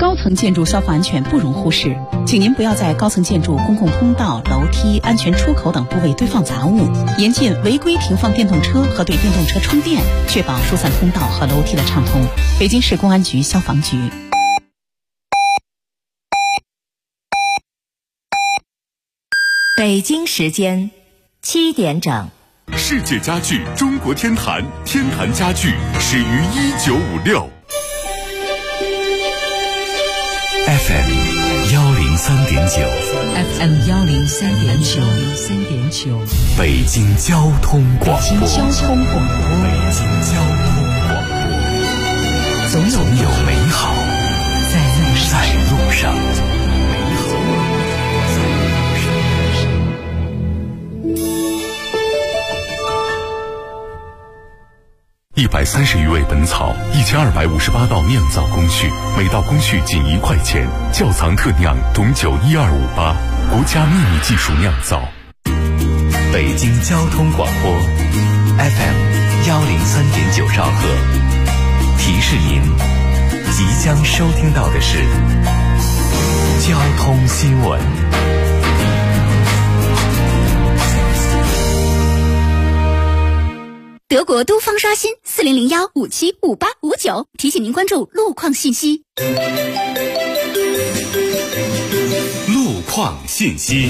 高层建筑消防安全不容忽视，请您不要在高层建筑、公共通道、楼梯、安全出口等部位堆放杂物，严禁违规停放电动车和对电动车充电，确保疏散通道和楼梯的畅通。北京市公安局消防局。 北京时间7点整。 世界家具中国天坛，天坛家具始于1956。FM 103.9 FM 103.9 北京交通广播。 北京交通广播，总有美好在路上。 130余味本草，1258道酿造工序，每道工序仅1块钱。窖藏特酿董酒12588，国家秘密技术酿造。 北京交通广播 FM 103.9兆赫，提示您即将收听到的是交通新闻。 德国都方刷新4001575859，提醒您关注路况信息。 路况信息。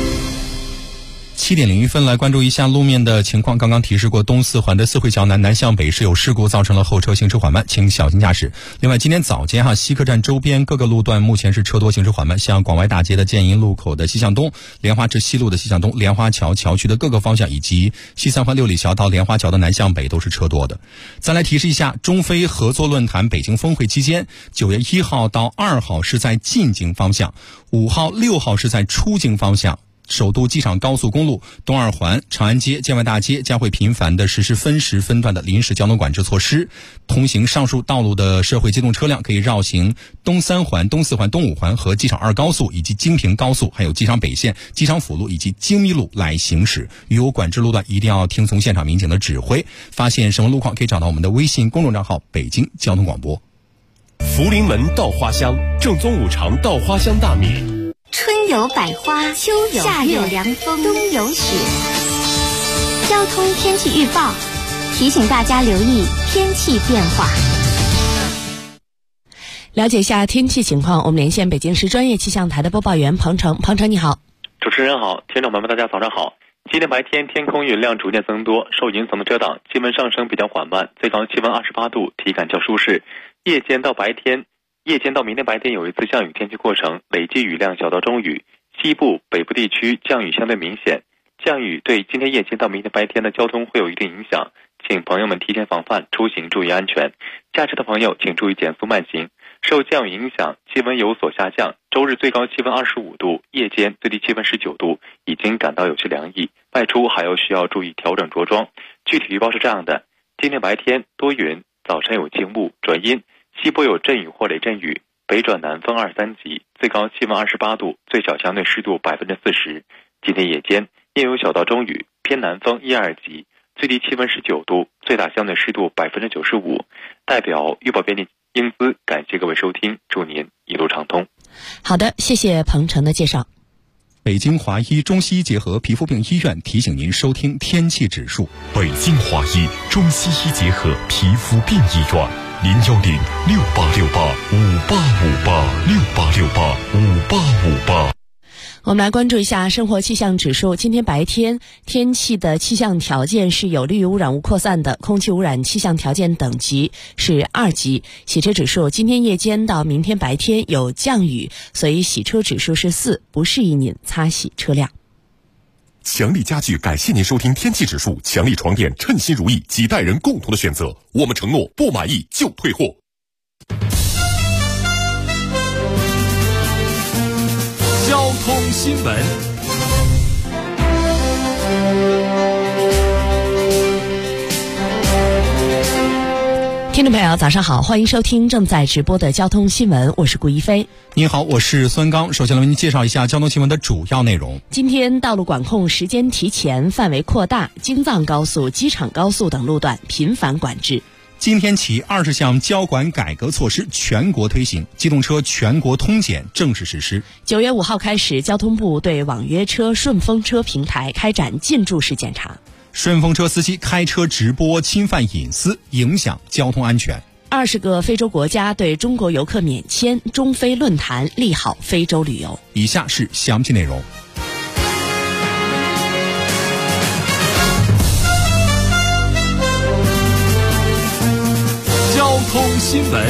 7点01分，来关注一下路面的情况。刚刚提示过，东四环的四惠桥南向北是有事故，造成了后车行驶缓慢，请小心驾驶。另外，今天早间西客站周边各个路段目前是车多，行驶缓慢，像广外大街的建营路口的西向东、莲花至西路的西向东、莲花桥桥区的各个方向，以及西三环六里桥到莲花桥的南向北都是车多的。再来提示一下，中非合作论坛北京峰会期间，9月1号到2号是在进京方向，5号、6号是在出京方向。首都机场高速公路东二环、长安街、建外大街将会频繁地实施分时分段的临时交通管制措施。通行上述道路的社会机动车辆可以绕行东三环、东四环、东五环和机场2高速以及京平高速，还有机场北线、机场辅路以及京密路来行驶。与有管制路段一定要听从现场民警的指挥。发现什么路况可以找到我们的微信公众账号北京交通广播。 福临门稻花香，正宗五常稻花香大米。 春有百花，秋有夏有凉风，冬有雪。交通天气预报提醒大家留意天气变化。 了解一下天气情况，我们连线北京市专业气象台的播报员彭程。彭程你好。 主持人好，听众朋友们大家早上好。今天白天天空云量逐渐增多，受云层的遮挡，气温上升比较缓慢，最高气温28度，体感较舒适。夜间到明天白天有一次降雨天气过程，累计雨量小到中雨，西部、北部地区降雨相对明显。降雨对今天夜间到明天白天的交通会有一定影响，请朋友们提前防范，出行注意安全。驾车的朋友请注意减速慢行。受降雨影响，气温有所下降，周日最高气温25度，夜间最低气温19度，已经感到有些凉意，外出还要需要注意调整着装。具体预报是这样的：今天白天多云，早晨有轻雾转阴，西部有阵雨或雷阵雨，北转南风2、3级，最高气温28度，最小相对湿度40%。今天夜间夜有小到中雨，偏南风1、2级，最低气温19度，最大相对湿度95%。代表预报编辑英姿，感谢各位收听，祝您一路畅通。 好的，谢谢彭程的介绍。 北京华医中西医结合皮肤病医院提醒您收听天气指数。 北京华医中西医结合皮肤病医院，0806-5858-6858，6858-5858。 我们来关注一下生活气象指数。今天白天天气的气象条件是有利于污染物扩散的，空气污染气象条件等级是2级。洗车指数今天夜间到明天白天有降雨，所以洗车指数是4，不适宜您擦洗车辆。 强力家具感谢您收听天气指数。强力床垫称心如意，几代人共同的选择，我们承诺不满意就退货。 交通新闻。 听众朋友早上好，欢迎收听正在直播的交通新闻，我是顾一飞。 您好，我是孙刚。首先来为您介绍一下交通新闻的主要内容。 今天道路管控时间提前，范围扩大，京藏高速、机场高速等路段频繁管制。 今天起，20项交管改革措施全国推行，机动车全国通检正式实施。 9月5号开始，交通部对网约车、顺风车平台开展进驻式检查。 顺风车司机开车直播侵犯隐私，影响交通安全。 20个非洲国家对中国游客免签，中非论坛利好非洲旅游。 以下是详细内容。 交通新闻。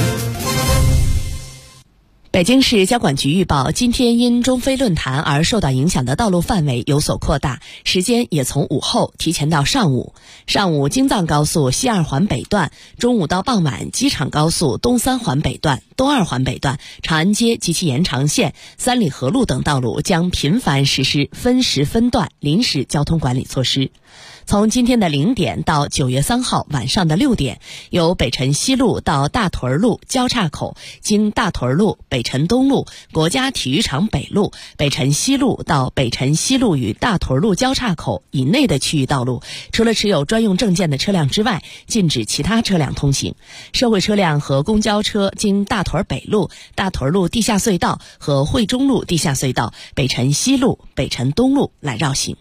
北京市交管局预报，今天因中非论坛而受到影响的道路范围有所扩大，时间也从午后提前到上午。上午京藏高速西2环北段，中午到傍晚机场高速东3环北段、东2环北段、长安街及其延长线、三里河路等道路将频繁实施分时分段临时交通管理措施。从今天的0点到9月3号晚上的6点，由北辰西路到大屯路交叉口，经大屯路、北辰东路、国家体育场北路、北辰西路到北辰西路与大屯路交叉口以内的区域道路，除了持有专用证件的车辆之外，禁止其他车辆通行。社会车辆和公交车经大屯北路、大屯路地下隧道和汇中路地下隧道、北辰西路、北辰东路来绕行。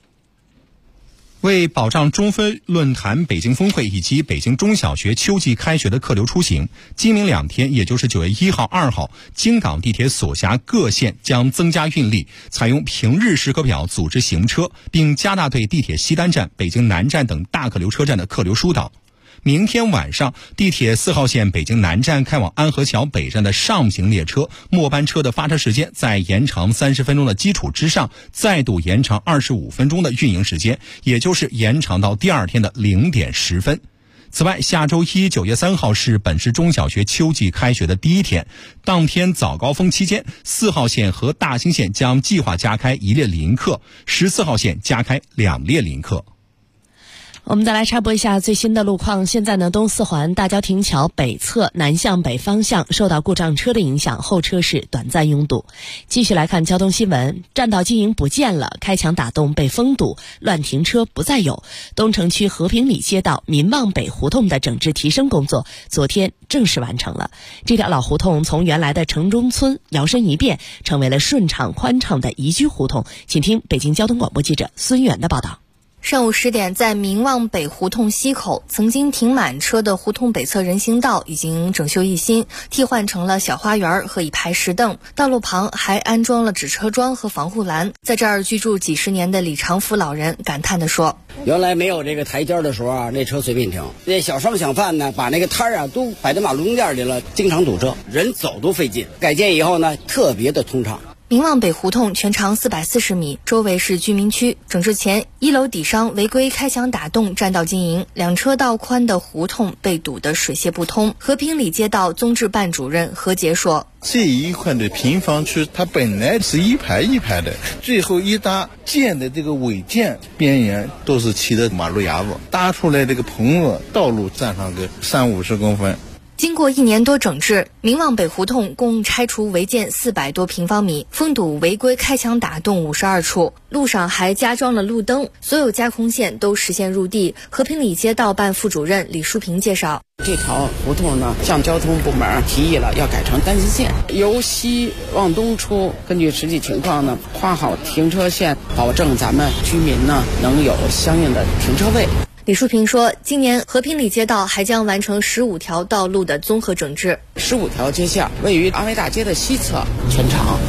为保障中非论坛北京峰会以及北京中小学秋季开学的客流出行，今明2天，也就是9月1号、2号，京港地铁所辖各线将增加运力，采用平日时刻表组织行车，并加大对地铁西单站、北京南站等大客流车站的客流疏导。明天晚上，地铁4号线北京南站开往安河桥北站的上行列车末班车的发车时间在延长30分钟的基础之上，再度延长25分钟的运营时间，也就是延长到第2天的0点10分。此外，下周一9月3号是本市中小学秋季开学的第1天，当天早高峰期间，4号线和大兴线将计划加开1列临客，14号线加开2列临客。 我们再来插播一下最新的路况。现在呢，东4环大郊亭桥北侧南向北方向受到故障车的影响，后车是短暂拥堵。继续来看交通新闻，占道经营不见了，开墙打洞被封堵，乱停车不再有。东城区和平里街道民望北胡同的整治提升工作昨天正式完成了。这条老胡同从原来的城中村摇身一变，成为了顺畅宽敞的宜居胡同。请听北京交通广播记者孙源的报道。 上午10点，在民望北胡同西口，曾经停满车的胡同北侧人行道已经整修一新，替换成了小花园和一排石凳，道路旁还安装了止车桩和防护栏。在这儿居住几十年的李长福老人感叹地说：“ 原来没有这个台阶的时候啊，那车随便停。那小商小贩呢，把那个摊啊都摆在马路中间里了，经常堵车，人走都费劲。改建以后呢，特别的通畅。” 民望北胡同全长440米，周围是居民区。整治前，1楼底商违规开墙打洞占道经营，2车道宽的胡同被堵得水泄不通。和平里街道综治办主任何杰说：“ 这一块的平房区，它本来是一排一排的，最后一搭建的这个违建边缘都是齐的马路牙子，搭出来这个棚子，道路占上个30-50公分。” 经过1年多整治，民望北胡同共拆除违建400多平方米，封堵违规开墙打洞52处，路上还加装了路灯，所有架空线都实现入地。和平里街道办副主任李淑平介绍：“ 这条胡同呢，向交通部门提议了要改成单行线，由西往东出，根据实际情况呢，画好停车线，保证咱们居民呢能有相应的停车位。” 李淑平说，今年和平里街道还将完成15条道路的综合整治。 15条街巷位于安维大街的西侧，全长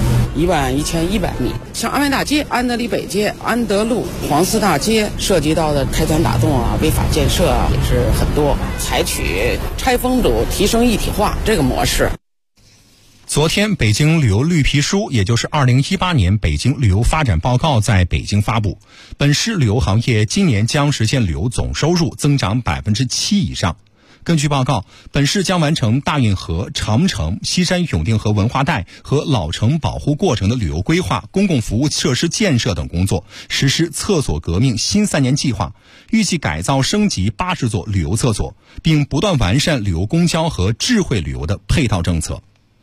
11100米。像安维大街、安德里北街、安德路、黄寺大街涉及到的开墙打洞啊、违法建设啊也是很多，采取拆封堵、提升一体化这个模式。 昨天，北京旅游绿皮书，也就是2018年北京旅游发展报告在北京发布。本市旅游行业今年将实现旅游总收入增长7%以上。根据报告，本市将完成大运河、长城、西山永定河文化带和老城保护过程的旅游规划、公共服务设施建设等工作，实施厕所革命新3年计划，预计改造升级80座旅游厕所，并不断完善旅游公交和智慧旅游的配套政策。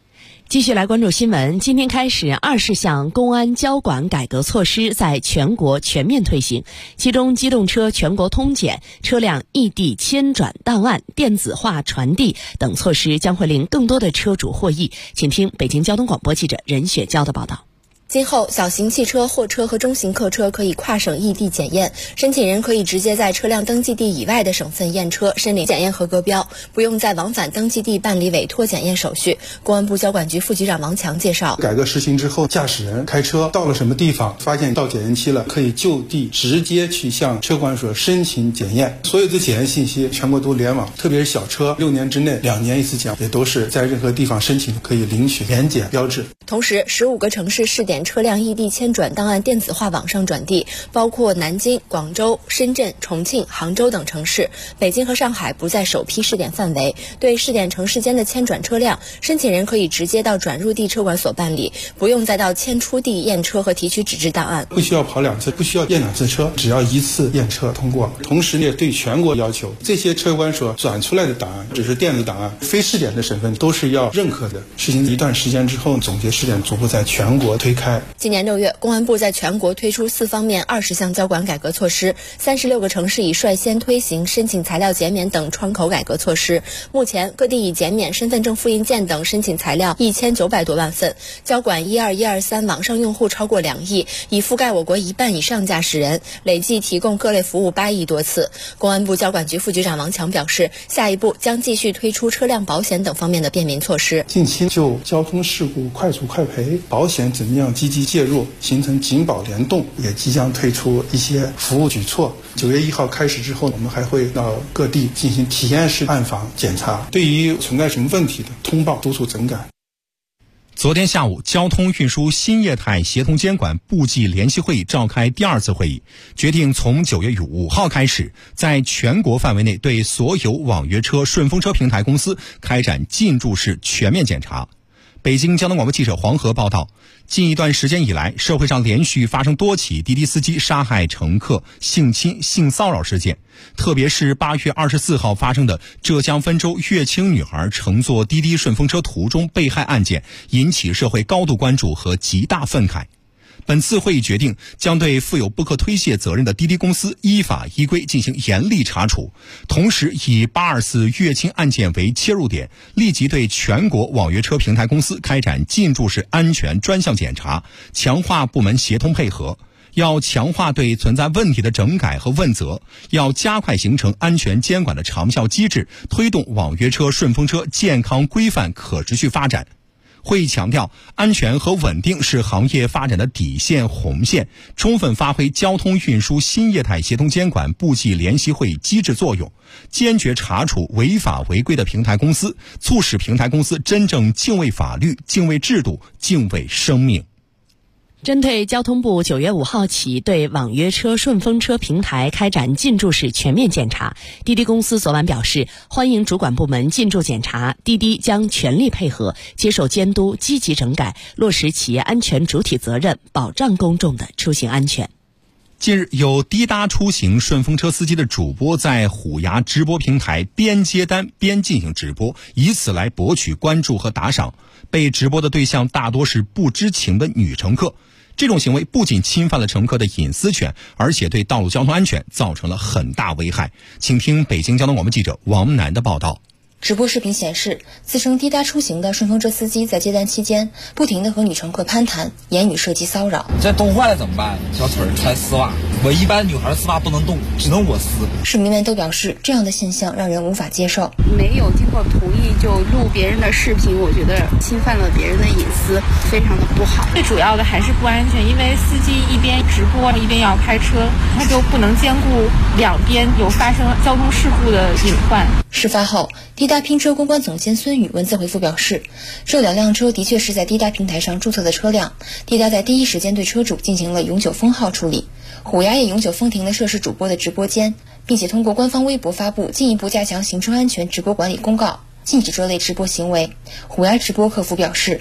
继续来关注新闻。今天开始，20项公安交管改革措施在全国全面推行，其中机动车全国通检、车辆异地迁转档案电子化传递等措施将会令更多的车主获益。请听北京交通广播记者任雪娇的报道。 今后，小型汽车、货车和中型客车可以跨省异地检验，申请人可以直接在车辆登记地以外的省份验车，申领检验合格标，不用再往返登记地办理委托检验手续。公安部交管局副局长王强介绍， 改革实行之后，驾驶人开车到了什么地方，发现到检验期了，可以就地直接去向车管所申请检验。所有的检验信息全国都联网，特别是小车，6年之内2年一次检，也都是在任何地方申请可以领取免检标志。 同时，15个城市试点车辆异地迁转档案电子化网上转递，包括南京、广州、深圳、重庆、杭州等城市。北京和上海不在首批试点范围。对试点城市间的迁转车辆，申请人可以直接到转入地车管所办理，不用再到迁出地验车和提取纸质档案。 不需要跑2次，不需要验2次车，只要1次验车通过。同时也对全国要求，这些车管所转出来的档案只是电子档案，非试点的省份都是要认可的。实行一段时间之后，总结试点逐步在全国推开。 今年6月，公安部在全国推出4方面20项交管改革措施，36个城市已率先推行申请材料减免等窗口改革措施。目前，各地已减免身份证复印件等申请材料1900多万份，交管12123网上用户超过2亿，已覆盖我国1半以上驾驶人，累计提供各类服务8亿多次。公安部交管局副局长王强表示，下一步将继续推出车辆保险等方面的便民措施。 近期就交通事故快速快赔、保险怎么样积极介入，形成警保联动，也即将推出一些服务举措。9月1号开始之后，我们还会到各地进行体验式暗访检查，对于存在什么问题的通报督促整改。 昨天下午，交通运输新业态协同监管部际联席会议召开第2次会议，决定从9月5号开始，在全国范围内对所有网约车、顺风车平台公司开展进驻式全面检查。北京交通广播记者黄河报道，近一段时间以来，社会上连续发生多起滴滴司机杀害乘客、性侵、性骚扰事件，特别是8月24号发生的浙江温州乐清女孩乘坐滴滴顺风车途中被害案件，引起社会高度关注和极大愤慨。本次会议决定将对负有不可推卸责任的滴滴公司依法依规进行严厉查处，同时以824乐清案件为切入点，立即对全国网约车平台公司开展进驻式安全专项检查，强化部门协同配合。要强化对存在问题的整改和问责，要加快形成安全监管的长效机制，推动网约车、顺风车健康规范可持续发展。会议强调，安全和稳定是行业发展的底线红线，充分发挥交通运输新业态协同监管部际联席会机制作用，坚决查处违法违规的平台公司，促使平台公司真正敬畏法律、敬畏制度、敬畏生命。 针对交通部9月5号起对网约车、顺风车平台开展进驻式全面检查，滴滴公司昨晚表示，欢迎主管部门进驻检查，滴滴将全力配合，接受监督，积极整改，落实企业安全主体责任，保障公众的出行安全。 近日，有滴答出行顺风车司机的主播在虎牙直播平台边接单边进行直播，以此来博取关注和打赏。被直播的对象大多是不知情的女乘客。这种行为不仅侵犯了乘客的隐私权，而且对道路交通安全造成了很大危害。请听北京交通广播记者王楠的报道。 直播视频显示，自称滴答出行的顺风车司机在接单期间不停地和女乘客攀谈，言语涉及骚扰。 这冻坏了怎么办？小腿穿丝袜，我一般女孩丝袜不能动，只能我撕。 市民们都表示，这样的现象让人无法接受。 没有经过同意就录别人的视频，我觉得侵犯了别人的隐私，非常的不好。最主要的还是不安全，因为司机一边直播一边要开车，他就不能兼顾两边有发生交通事故的隐患。 事发后，滴答拼车公关总监孙宇文字回复表示，这2辆车的确是在滴答平台上注册的车辆，滴答在第一时间对车主进行了永久封号处理，虎牙也永久封停了涉事主播的直播间，并且通过官方微博发布进一步加强行车安全直播管理公告，禁止这类直播行为。虎牙直播客服表示，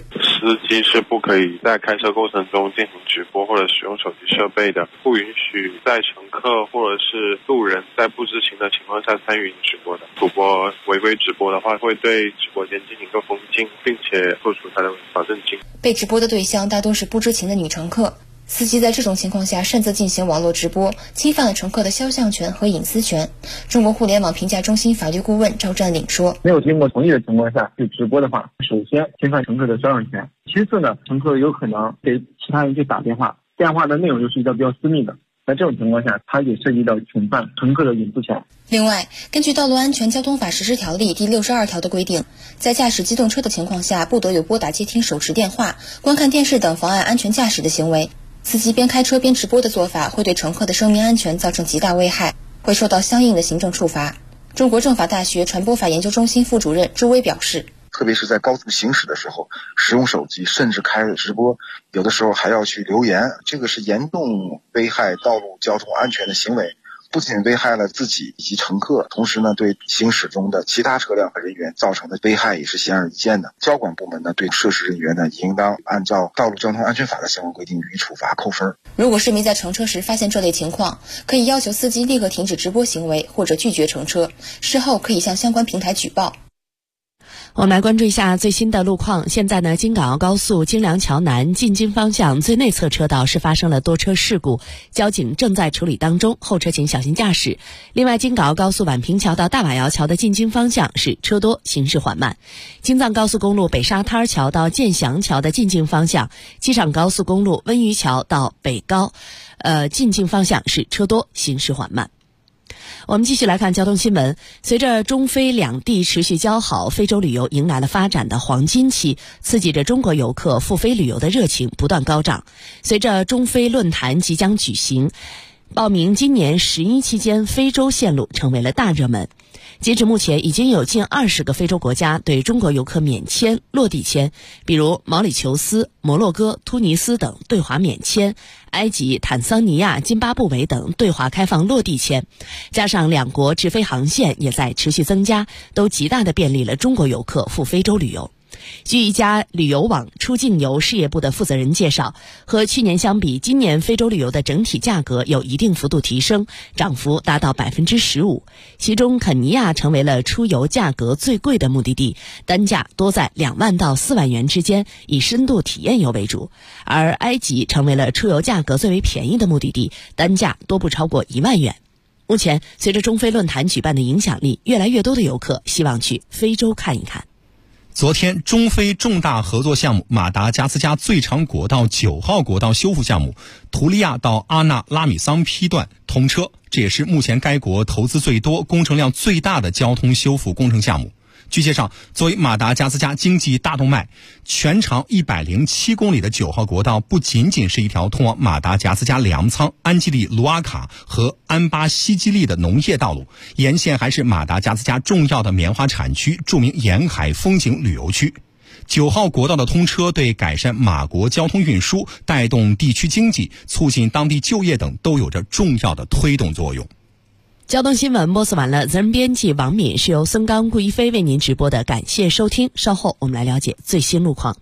司机是不可以在开车过程中进行直播或者使用手机设备的，不允许在乘客或者是路人在不知情的情况下参与直播的。主播违规直播的话，会对直播间进行一个封禁，并且扣除他的违法证金。 被直播的对象大多是不知情的女乘客，司机在这种情况下擅自进行网络直播，侵犯了乘客的肖像权和隐私权。中国互联网评价中心法律顾问赵占领说， 没有经过同意的情况下去直播的话，首先侵犯乘客的肖像权，其次呢，乘客有可能给其他人去打电话，电话的内容就是比较私密的，在这种情况下，它也涉及到侵犯乘客的隐私权。 另外，根据《道路安全交通法实施条例》第62条的规定，在驾驶机动车的情况下，不得有拨打接听手持电话、观看电视等妨碍安全驾驶的行为。司机边开车边直播的做法会对乘客的生命安全造成极大危害，会受到相应的行政处罚。中国政法大学传播法研究中心副主任朱威表示， 特别是在高速行驶的时候，使用手机甚至开直播，有的时候还要去留言，这个是严重危害道路交通安全的行为，不仅危害了自己以及乘客，同时呢，对行驶中的其他车辆和人员造成的危害也是显而易见的。交管部门呢，对涉事人员呢，应当按照道路交通安全法的相关规定予以处罚扣分。 如果市民在乘车时发现这类情况，可以要求司机立刻停止直播行为或者拒绝乘车，事后可以向相关平台举报。 我们来关注一下最新的路况。现在呢，京港澳高速京梁桥南进京方向最内侧车道是发生了多车事故，交警正在处理当中，后车请小心驾驶。另外，京港澳高速宛平桥到大瓦窑桥的进京方向是车多，行驶缓慢。京藏高速公路北沙滩桥到建祥桥的进京方向，机场高速公路温榆桥到北高，进京方向是车多，行驶缓慢。我们继续来看交通新闻。随着中非两地持续交好，非洲旅游迎来了发展的黄金期，刺激着中国游客赴非旅游的热情不断高涨。随着中非论坛即将举行，报名今年11期间非洲线路成为了大热门。截至目前，已经有近20个非洲国家对中国游客免签、落地签，比如毛里求斯、摩洛哥、突尼斯等对华免签，埃及、坦桑尼亚、津巴布韦等对华开放落地签，加上两国直飞航线也在持续增加，都极大地便利了中国游客赴非洲旅游。据一家旅游网出境游事业部的负责人介绍，和去年相比，今年非洲旅游的整体价格有一定幅度提升，涨幅达到 15%。其中肯尼亚成为了出游价格最贵的目的地，单价多在2万到4万元之间，以深度体验游为主。而埃及成为了出游价格最为便宜的目的地，单价多不超过1万元。目前，随着中非论坛举办的影响力，越来越多的游客希望去非洲看一看。 昨天，中非重大合作项目马达加斯加最长国道9号国道修复项目图利亚到阿纳拉米桑批段通车，这也是目前该国投资最多、工程量最大的交通修复工程项目。据介绍，作为马达加斯加经济大动脉，全长107公里的9号国道不仅仅是一条通往马达加斯加粮仓、安吉利卢阿卡和安巴西基利的农业道路，沿线还是马达加斯加重要的棉花产区、著名沿海风景旅游区。9号国道的通车对改善马国交通运输、带动地区经济、促进当地就业等都有着重要的推动作用。 交通新闻播送完了，责任编辑王敏，是由孙刚、顾一飞为您直播的，感谢收听。稍后我们来了解最新路况。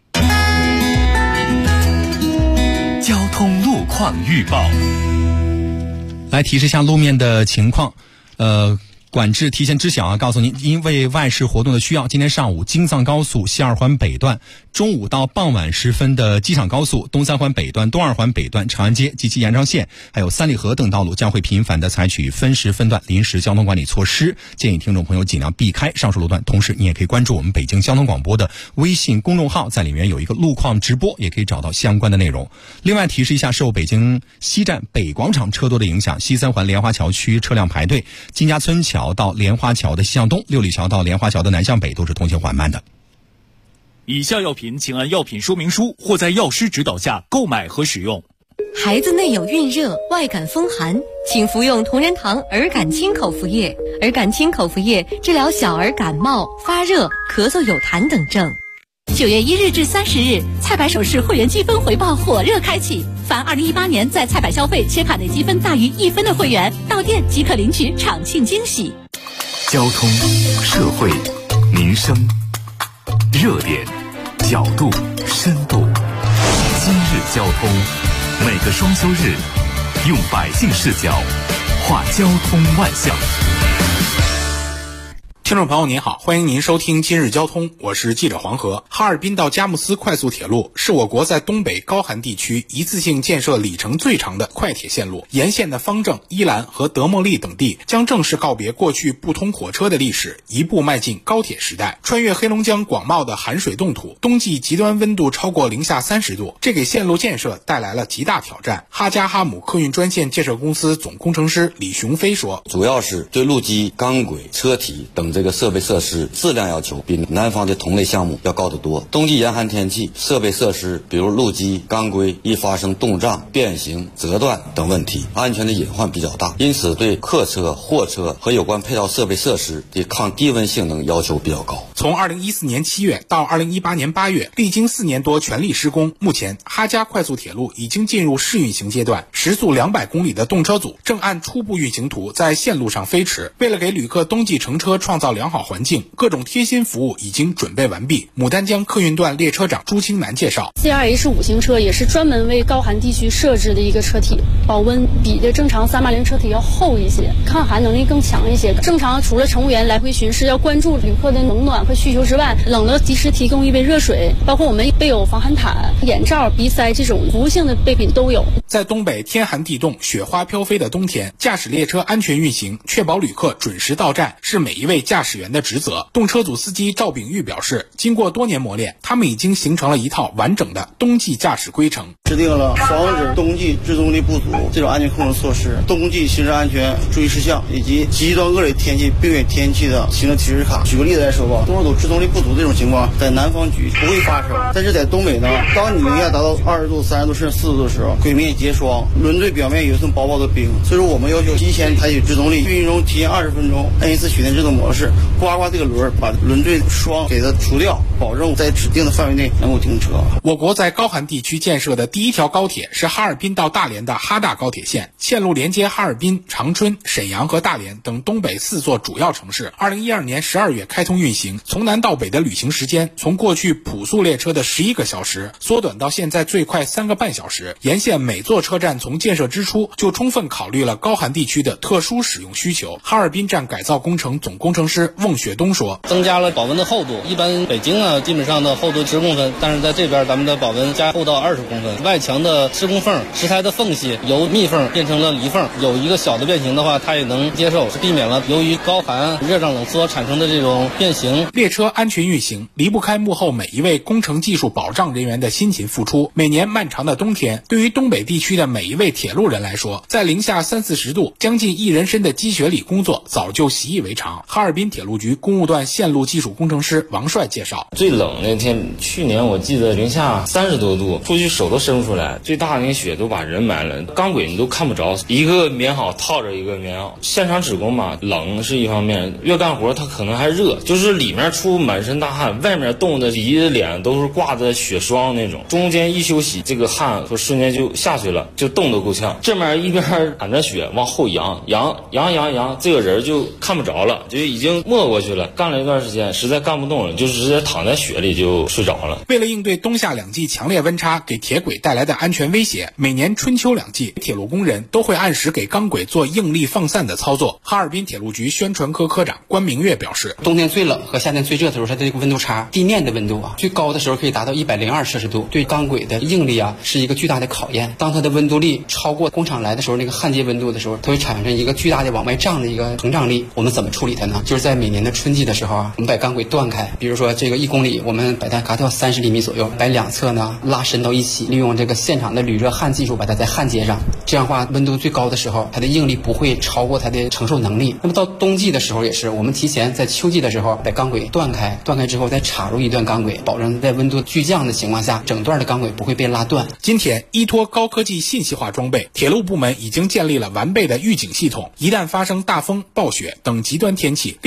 交通路况预报， 来提示一下路面的情况。管制提前知晓啊，告诉您，因为外事活动的需要，今天上午京藏高速西二环北段，中午到傍晚时分的机场高速东三环北段、东二环北段、长安街及其延长线，还有三里河等道路将会频繁的采取分时分段临时交通管理措施，建议听众朋友尽量避开上述路段。同时，你也可以关注我们北京交通广播的微信公众号，在里面有一个路况直播，也可以找到相关的内容。另外提示一下，受北京西站北广场车多的影响，西三环莲花桥区车辆排队，金家村桥到莲花桥的西向东，六里桥到莲花桥的南向北都是通行缓慢的。 以下药品请按药品说明书或在药师指导下购买和使用。 孩子内有孕热、外感风寒，请服用同仁堂儿感清口服液。儿感清口服液治疗小儿感冒、发热、咳嗽有痰等症。9月1日至30日，菜百首饰会员积分回报火热开启，凡2018年在菜百消费且卡内积分大于1分的会员，到店即可领取场庆惊喜。 交通、社会、民生热点角度、深度。今日交通，每个双休日，用百姓视角话交通万象。 听众朋友您好，欢迎您收听今日交通，我是记者黄河。哈尔滨到佳木斯快速铁路是我国在东北高寒地区一次性建设里程最长的快铁线路，沿线的方正、伊兰和德莫利等地将正式告别过去不通火车的历史，一步迈进高铁时代。穿越黑龙江广袤的寒水冻土，冬季极端温度超过零下30度，这给线路建设带来了极大挑战。哈加哈姆客运专线建设公司总工程师李雄飞说， 主要是对路基、钢轨、车体等这个设备设施质量要求比南方的同类项目要高得多。冬季严寒天气，设备设施比如路基、钢轨易发生冻胀、变形、折断等问题，安全的隐患比较大，因此对客车、货车和有关配套设备设施的抗低温性能要求比较高。 从2014年7月到2018年8月，历经4年多全力施工，目前哈加快速铁路已经进入试运行阶段，时速200公里的动车组正按初步运行图在线路上飞驰。为了给旅客冬季乘车创造良好环境，各种贴心服务已经准备完毕。牡丹江客运段列车长朱清南介绍， CRH5型车也是专门为高寒地区设置的一个车体，保温比这正常380车体要厚一些，抗寒能力更强一些。正常除了乘务员来回巡视要关注旅客的冷暖和需求之外，冷了及时提供一杯热水，包括我们备有防寒毯、眼罩、鼻塞这种服务性的备品都有。 在东北天寒地冻、雪花飘飞的冬天，驾驶列车安全运行，确保旅客准时到站，是每一位驾驶员的职责。动车组司机赵炳玉表示，经过多年磨练，他们已经形成了一套完整的冬季驾驶规程， 制定了防止冬季制动力不足这种安全控制措施、冬季行车安全注意事项以及极端恶劣天气、冰雪天气的行车提示卡。举个例子来说吧，动车组制动力不足这种情况在南方局不会发生，但是在东北呢，当你零下达到20度、30度甚至40度的时候，轨面结霜，轮队表面有一层薄薄的冰，所以说我们要求提前采取制动力，运行中提前20分钟按一次雪电制动模式刮刮这个轮，把轮队霜给它除掉，保证在指定的范围内能够停车。 我国在高寒地区建设的第一条高铁是哈尔滨到大连的哈大高铁线，线路连接哈尔滨、长春、沈阳和大连等东北4座主要城市。2012年12月开通运行，从南到北的旅行时间从过去普速列车的11个小时缩短到现在最快3个半小时。沿线每座车站从建设之初就充分考虑了高寒地区的特殊使用需求。哈尔滨站改造工程总工程师孟雪东说， 增加了保温的厚度，一般北京啊基本上的厚度10公分，但是在这边咱们的保温加厚到20公分，外墙的施工缝、石材的缝隙由密缝变成了离缝，有一个小的变形的话它也能接受，避免了由于高寒热胀冷缩产生的这种变形。 列车安全运行离不开幕后每一位工程技术保障人员的辛勤付出。每年漫长的冬天，对于东北地区的每一位铁路人来说，在零下30-40度将近1人深的积雪里工作早就习以为常。哈尔滨铁路局公务段线路技术工程师王帅介绍， 最冷那天去年我记得零下30多度，出去手都伸不出来，最大的那个雪都把人埋了，钢轨你都看不着，一个棉袄套着一个棉袄。现场施工嘛，冷是一方面，越干活它可能还热，就是里面出满身大汗，外面冻的鼻子脸都是挂着雪霜那种，中间一休息，这个汗说瞬间就下去了，就冻得够呛。这面一边喊着雪往后扬，这个人就看不着了，就已经没过去了。干了一段时间实在干不动了，就直接躺在雪里就睡着了。 为了应对冬夏两季强烈温差给铁轨带来的安全威胁，每年春秋两季铁路工人都会按时给钢轨做应力放散的操作。哈尔滨铁路局宣传科科长关明月表示， 冬天最冷和夏天最热的时候，它的这个温度差，地面的温度啊，最高的时候可以达到102摄氏度，对钢轨的应力啊是一个巨大的考验。当它的温度力超过工厂来的时候那个焊接温度的时候，它会产生一个巨大的往外胀的一个膨胀力。我们怎么处理它呢？就是在每年的春季的时候啊，我们把钢轨断开，比如说这个1公里，我们把它嘎掉30厘米左右，把两侧呢拉伸到一起，利用这个现场的铝热焊技术把它再焊接上。这样的话，温度最高的时候，它的应力不会超过它的承受能力。那么到冬季的时候也是，我们提前在秋季的时候把钢轨断开之后再插入一段钢轨，保证在温度巨降的情况下，整段的钢轨不会被拉断。 今天依托高科技信息化装备，铁路部门已经建立了完备的预警系统，一旦发生大风、暴雪等极端天气，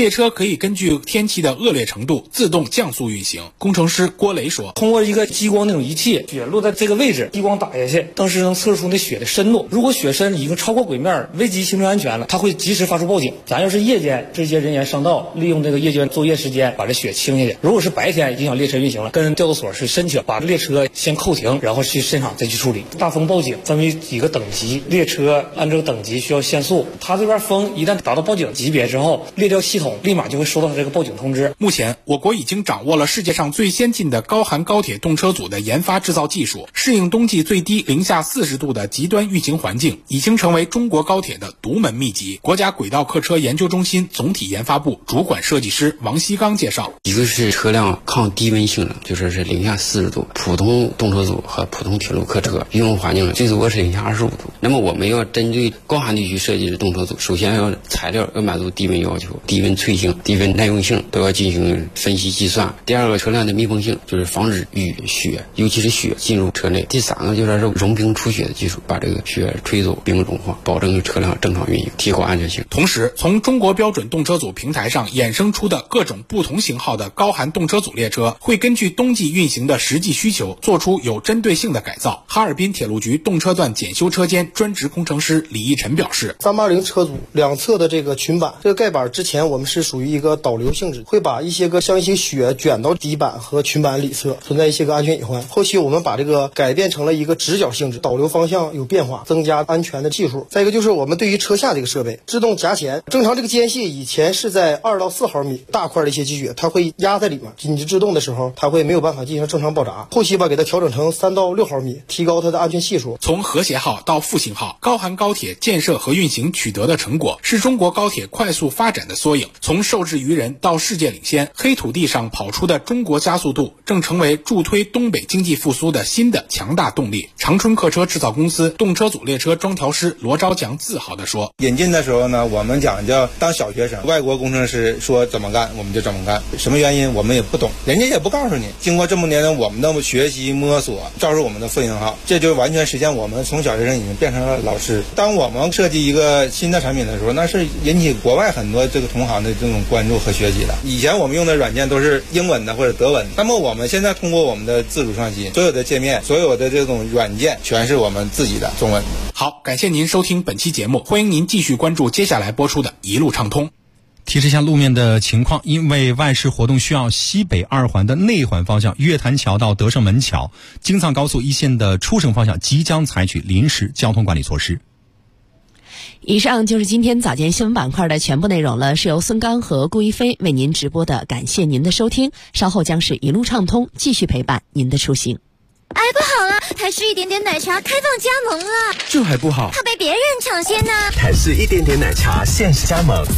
列车可以根据天气的恶劣程度自动降速运行。工程师郭雷说， 通过一个激光那种仪器，雪落在这个位置，激光打下去，当时能测出那雪的深度。如果雪深已经超过轨面，危及行车安全了，它会及时发出报警。咱要是夜间这些人员上道，利用这个夜间作业时间把这雪清下去。如果是白天影响列车运行了，跟调度所是申请把列车先扣停，然后去现场再去处理。大风报警分为几个等级，列车按这个等级需要限速。它这边风一旦达到报警级别之后，列调系统立马就会收到这个报警通知。 目前我国已经掌握了世界上最先进的高寒高铁动车组的研发制造技术，适应冬季最低零下40度的极端运行环境，已经成为中国高铁的独门秘籍。国家轨道客车研究中心总体研发部主管设计师王锡刚介绍， 一个是车辆抗低温性能，就说是零下40度，普通动车组和普通铁路客车运用环境最多是零下25度。那么我们要针对高寒地区设计的动车组，首先要材料要满足低温要求，低温脆性、低温耐用性都要进行分析计算。第二个，车辆的密封性，就是防止雨雪，尤其是雪进入车内。第三个就是融冰除雪的技术，把这个雪吹走，冰融化，保证车辆正常运行，提高安全性。 同时，从中国标准动车组平台上衍生出的各种不同型号的高寒动车组列车，会根据冬季运行的实际需求，做出有针对性的改造。哈尔滨铁路局动车段检修车间专职工程师李义晨表示 ，380车组两侧的这个裙板，这个盖板之前我们是属于一个导流性质，会把一些雪卷到底板和裙板里侧，存在一些个安全隐患。后期我们把这个改变成了一个直角性质，导流方向有变化，增加安全的系数。再一个就是我们对于车下这个设备自动夹钳，正常这个间隙以前是在2到4毫米，大块的一些积雪它会压在里面，紧急制动的时候它会没有办法进行正常爆炸。后期给它调整成3到6毫米，提高它的安全系数。 从和谐号到复兴号，高寒高铁建设和运行取得的成果，是中国高铁快速发展的缩影。从受制于人到世界领先，黑土地上跑出的中国加速度，正成为助推东北经济复苏的新的强大动力。长春客车制造公司动车组列车装调师罗昭强自豪地说， 引进的时候呢，我们讲叫当小学生，外国工程师说怎么干我们就怎么干，什么原因我们也不懂，人家也不告诉你。经过这么年的我们的学习摸索，造出我们的复兴号，这就完全实现我们从小学生已经变成了老师。当我们设计一个新的产品的时候，那是引起国外很多这个同行的这种关注和学习的。以前我们用的软件都是英文的或者德文，那么我们现在通过我们的自主创新，所有的界面，所有的这种软件全是我们自己的中文。 好，感谢您收听本期节目，欢迎您继续关注接下来播出的一路畅通。 提示一下路面的情况，因为外事活动需要，西北2环的内环方向月坛桥到德胜门桥、京藏高速1线的出省方向即将采取临时交通管理措施。 以上就是今天早间新闻板块的全部内容了，是由孙刚和顾一飞为您直播的，感谢您的收听，稍后将是一路畅通，继续陪伴您的出行。 哎，不好了，台式一点点奶茶开放加盟了， 这还不好， 怕被别人抢先呢。 台式一点点奶茶限时加盟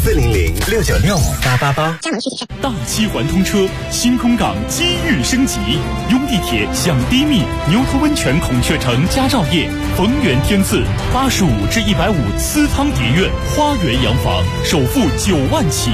400-696-5888， 加盟具体是大7环通车，新空港机遇升级，拥地铁享低密，牛头温泉孔雀城佳兆业，逢源天赐85至150私汤叠苑花园洋房，首付9万起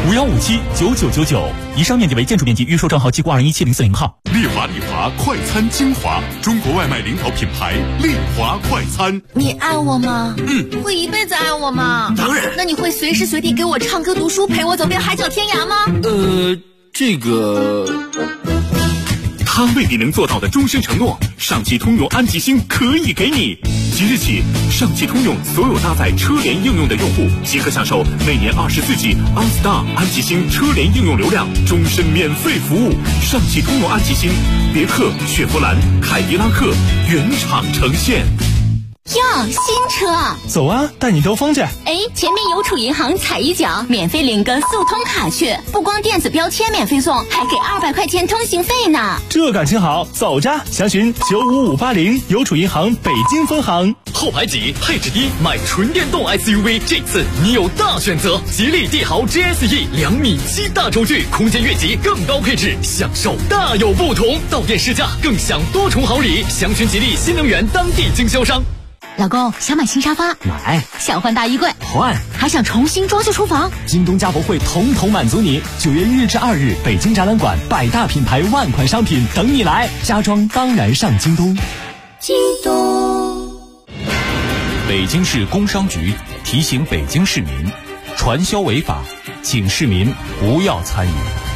，51579999。以上面积为建筑面积，预售账号记过2170400号。 丽华快餐精华，中国外卖领导品牌，丽华快餐。 你爱我吗？会一辈子爱我吗？ 当然。 那你会随时随地给我唱歌读书，陪我走遍海角天涯吗？ 这个。他为你能做到的终身承诺，上汽通用安吉星可以给你。即日起，上汽通用所有搭载车联应用的用户即可享受每年24G OnStar 安吉星车联应用流量，终身免费服务。上汽通用安吉星，别克、雪佛兰、凯迪拉克原厂呈现。 哟，新车， 走啊，带你兜风去。 哎，前面邮储银行踩一脚，免费领个速通卡去，不光电子标签免费送，还给200块钱通行费呢。 这感情好，走着，详询95580邮储银行北京分行。 后排挤，配置低，买纯电动 SUV， 这次你有大选择。吉利帝豪 GSE 2.7米大轴距，空间越级，更高配置，享受大有不同。到店试驾，更享多重好礼。详询吉利新能源当地经销商。 老公，想买新沙发？ 买。 想换大衣柜？ 换。 还想重新装修厨房？ 京东家博会统统满足你。9月1日至2日，北京展览馆100大品牌万款商品等你来，家装当然上京东。 京东。 北京市工商局提醒北京市民， 传销违法，请市民不要参与。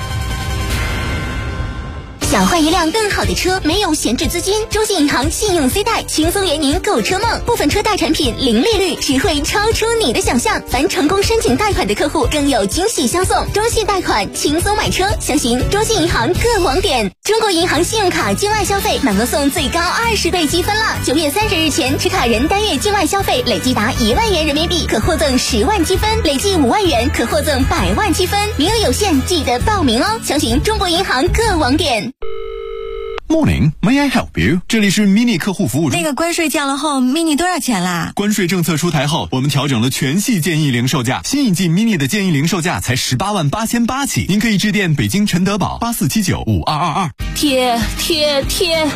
想换一辆更好的车，没有闲置资金，中信银行信用 C 贷轻松圆您购车梦，部分车贷产品零利率，只会超出你的想象。凡成功申请贷款的客户更有惊喜相送，中信贷款轻松买车，详询中信银行各网点。中国银行信用卡境外消费满额送最高20倍积分了，9月30日前持卡人单月境外消费累计达1万元人民币，可获赠10万积分，累计5万元可获赠100万积分，名额有限，记得报名哦。详询中国银行各网点。 Morning, may I help you? 这里是 Mini 客户服务中。 那个关税降了后 ，Mini 多少钱啦？ 关税政策出台后，我们调整了全系建议零售价，新一季 Mini 的建议零售价才18.888起。您可以致电北京陈德宝84795222。 贴，